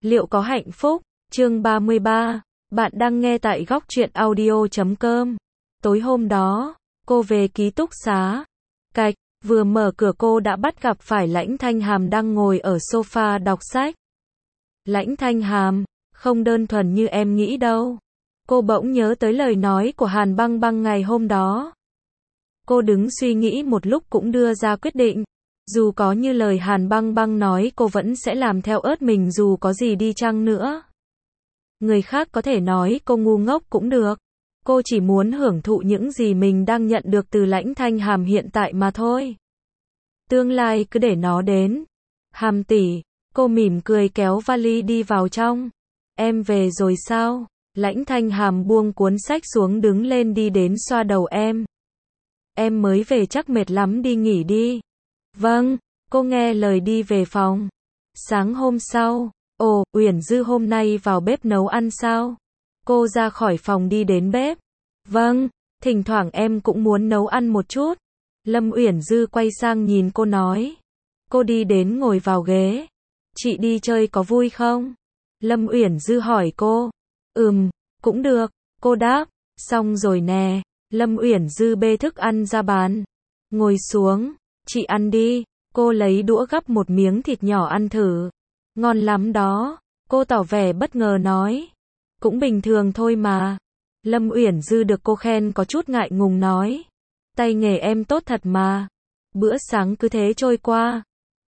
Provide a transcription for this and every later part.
Liệu có hạnh phúc? Chương 33. Bạn đang nghe tại góc truyện audio.com. Tối hôm đó, cô về ký túc xá. Cạch, vừa mở cửa cô đã bắt gặp phải Lãnh Thanh Hàm đang ngồi ở sofa đọc sách. Lãnh Thanh Hàm, không đơn thuần như em nghĩ đâu. Cô bỗng nhớ tới lời nói của Hàn Băng Băng ngày hôm đó. Cô đứng suy nghĩ một lúc cũng đưa ra quyết định. Dù có như lời Hàn Băng Băng nói, cô vẫn sẽ làm theo ớt mình dù có gì đi chăng nữa. Người khác có thể nói cô ngu ngốc cũng được. Cô chỉ muốn hưởng thụ những gì mình đang nhận được từ Lãnh Thanh Hàm hiện tại mà thôi. Tương lai cứ để nó đến. Hàm tỷ, cô mỉm cười kéo vali đi vào trong. Em về rồi sao? Lãnh Thanh Hàm buông cuốn sách xuống đứng lên đi đến xoa đầu em. Em mới về chắc mệt lắm, đi nghỉ đi. Vâng, cô nghe lời đi về phòng. Sáng hôm sau, ồ, Uyển Dư hôm nay vào bếp nấu ăn sao? Cô ra khỏi phòng đi đến bếp. Vâng, thỉnh thoảng em cũng muốn nấu ăn một chút. Lâm Uyển Dư quay sang nhìn cô nói. Cô đi đến ngồi vào ghế. Chị đi chơi có vui không? Lâm Uyển Dư hỏi cô. Cũng được, cô đáp. Xong rồi nè. Lâm Uyển Dư bê thức ăn ra bàn. Ngồi xuống, chị ăn đi. Cô lấy đũa gắp một miếng thịt nhỏ ăn thử. Ngon lắm đó. Cô tỏ vẻ bất ngờ nói. Cũng bình thường thôi mà. Lâm Uyển Dư được cô khen có chút ngại ngùng nói. Tay nghề em tốt thật mà. Bữa sáng cứ thế trôi qua.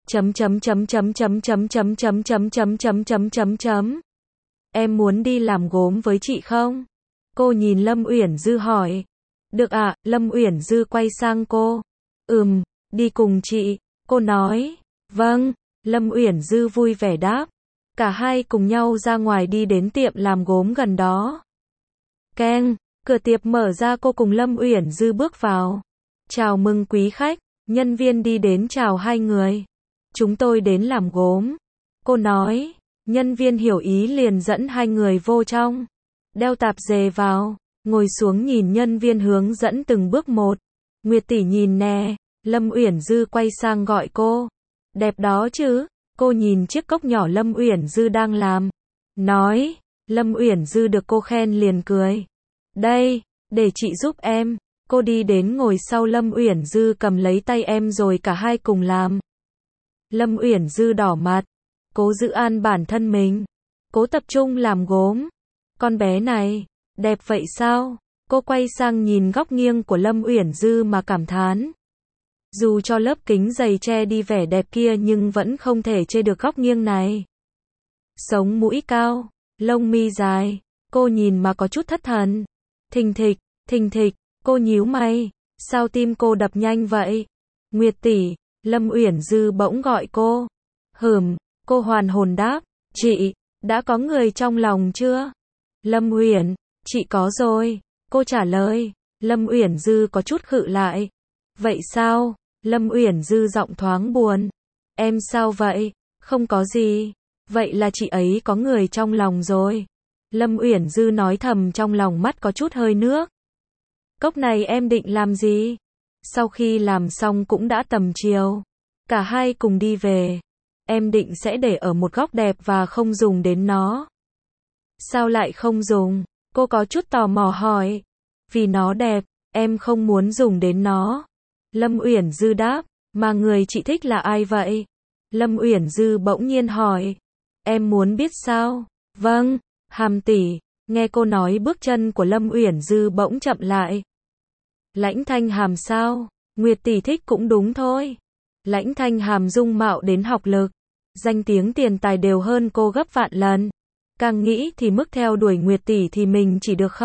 Em muốn đi làm gốm với chị không? Cô nhìn Lâm Uyển Dư hỏi. Được ạ, Lâm Uyển Dư quay sang cô. Đi cùng chị, cô nói. Vâng, Lâm Uyển Dư vui vẻ đáp. Cả hai cùng nhau ra ngoài đi đến tiệm làm gốm gần đó. Keng, cửa tiệm mở ra, cô cùng Lâm Uyển Dư bước vào. Chào mừng quý khách, nhân viên đi đến chào hai người. Chúng tôi đến làm gốm. Cô nói, nhân viên hiểu ý liền dẫn hai người vô trong. Đeo tạp dề vào, ngồi xuống nhìn nhân viên hướng dẫn từng bước một. Nguyệt tỷ nhìn nè, Lâm Uyển Dư quay sang gọi cô. Đẹp đó chứ, cô nhìn chiếc cốc nhỏ Lâm Uyển Dư đang làm. Nói, Lâm Uyển Dư được cô khen liền cười. Đây, để chị giúp em. Cô đi đến ngồi sau Lâm Uyển Dư cầm lấy tay em rồi cả hai cùng làm. Lâm Uyển Dư đỏ mặt. Cố giữ an bản thân mình. Cố tập trung làm gốm. Con bé này, đẹp vậy sao? Cô quay sang nhìn góc nghiêng của Lâm Uyển Dư mà cảm thán. Dù cho lớp kính dày che đi vẻ đẹp kia nhưng vẫn không thể chê được góc nghiêng này. Sống mũi cao, lông mi dài. Cô nhìn mà có chút thất thần. Thình thịch, cô nhíu mày. Sao tim cô đập nhanh vậy? Nguyệt tỷ, Lâm Uyển Dư bỗng gọi cô. Cô hoàn hồn đáp. Chị, đã có người trong lòng chưa? Lâm Uyển, chị có rồi. Cô trả lời. Lâm Uyển Dư có chút khựng lại. Vậy sao? Lâm Uyển Dư giọng thoáng buồn. Em sao vậy? Không có gì. Vậy là chị ấy có người trong lòng rồi. Lâm Uyển Dư nói thầm trong lòng, mắt có chút hơi nước. Cốc này em định làm gì? Sau khi làm xong cũng đã tầm chiều. Cả hai cùng đi về. Em định sẽ để ở một góc đẹp và không dùng đến nó. Sao lại không dùng? Cô có chút tò mò hỏi. Vì nó đẹp, em không muốn dùng đến nó. Lâm Uyển Dư đáp. Mà người chị thích là ai vậy? Lâm Uyển Dư bỗng nhiên hỏi. Em muốn biết sao? Vâng, Hàm tỷ. Nghe cô nói, bước chân của Lâm Uyển Dư bỗng chậm lại. Lãnh Thanh Hàm sao? Nguyệt tỷ thích cũng đúng thôi. Lãnh Thanh Hàm dung mạo đến học lực, danh tiếng tiền tài đều hơn cô gấp vạn lần. Càng nghĩ thì mức theo đuổi Nguyệt tỷ thì mình chỉ được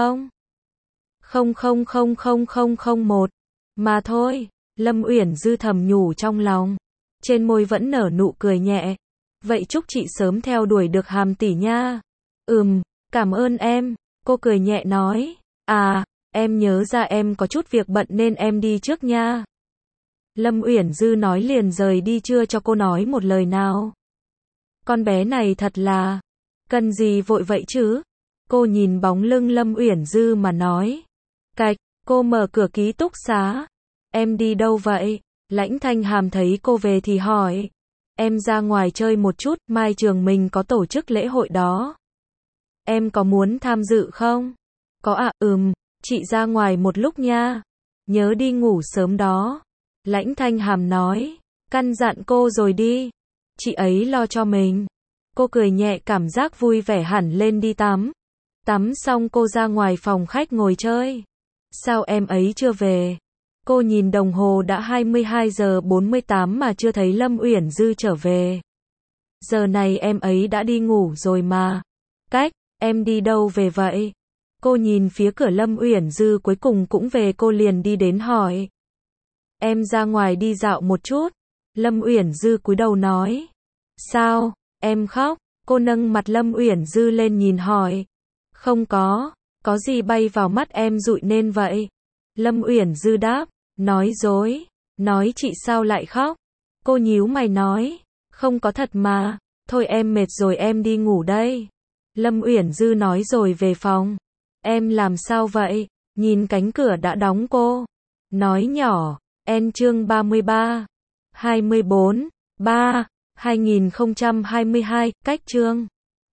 0,0000001 mà thôi. Lâm Uyển Dư thầm nhủ trong lòng. Trên môi vẫn nở nụ cười nhẹ. Vậy chúc chị sớm theo đuổi được Hàm tỷ nha. Cảm ơn em. Cô cười nhẹ nói. À, em nhớ ra em có chút việc bận nên em đi trước nha. Lâm Uyển Dư nói liền rời đi, chưa cho cô nói một lời nào. Con bé này thật là, cần gì vội vậy chứ? Cô nhìn bóng lưng Lâm Uyển Dư mà nói. Cạch, cô mở cửa ký túc xá. Em đi đâu vậy? Lãnh Thanh Hàm thấy cô về thì hỏi. Em ra ngoài chơi một chút, mai trường mình có tổ chức lễ hội đó. Em có muốn tham dự không? Có ạ, chị ra ngoài một lúc nha. Nhớ đi ngủ sớm đó. Lãnh Thanh Hàm nói. Căn dặn cô rồi đi. Chị ấy lo cho mình. Cô cười nhẹ, cảm giác vui vẻ hẳn lên đi tắm. Tắm xong cô ra ngoài phòng khách ngồi chơi. Sao em ấy chưa về? Cô nhìn đồng hồ đã 22 giờ 48 mà chưa thấy Lâm Uyển Dư trở về. Giờ này em ấy đã đi ngủ rồi mà. Cách, em đi đâu về vậy? Cô nhìn phía cửa, Lâm Uyển Dư cuối cùng cũng về, cô liền đi đến hỏi. Em ra ngoài đi dạo một chút. Lâm Uyển Dư cúi đầu nói. Sao, em khóc? Cô nâng mặt Lâm Uyển Dư lên nhìn hỏi. Không có gì bay vào mắt em dụi nên vậy. Lâm Uyển Dư đáp, nói dối, nói chị sao lại khóc? Cô nhíu mày nói, không có thật mà, thôi em mệt rồi em đi ngủ đây. Lâm Uyển Dư nói rồi về phòng. Em làm sao vậy? Nhìn cánh cửa đã đóng cô nói nhỏ. Chương 33 24 3 2022 cách chương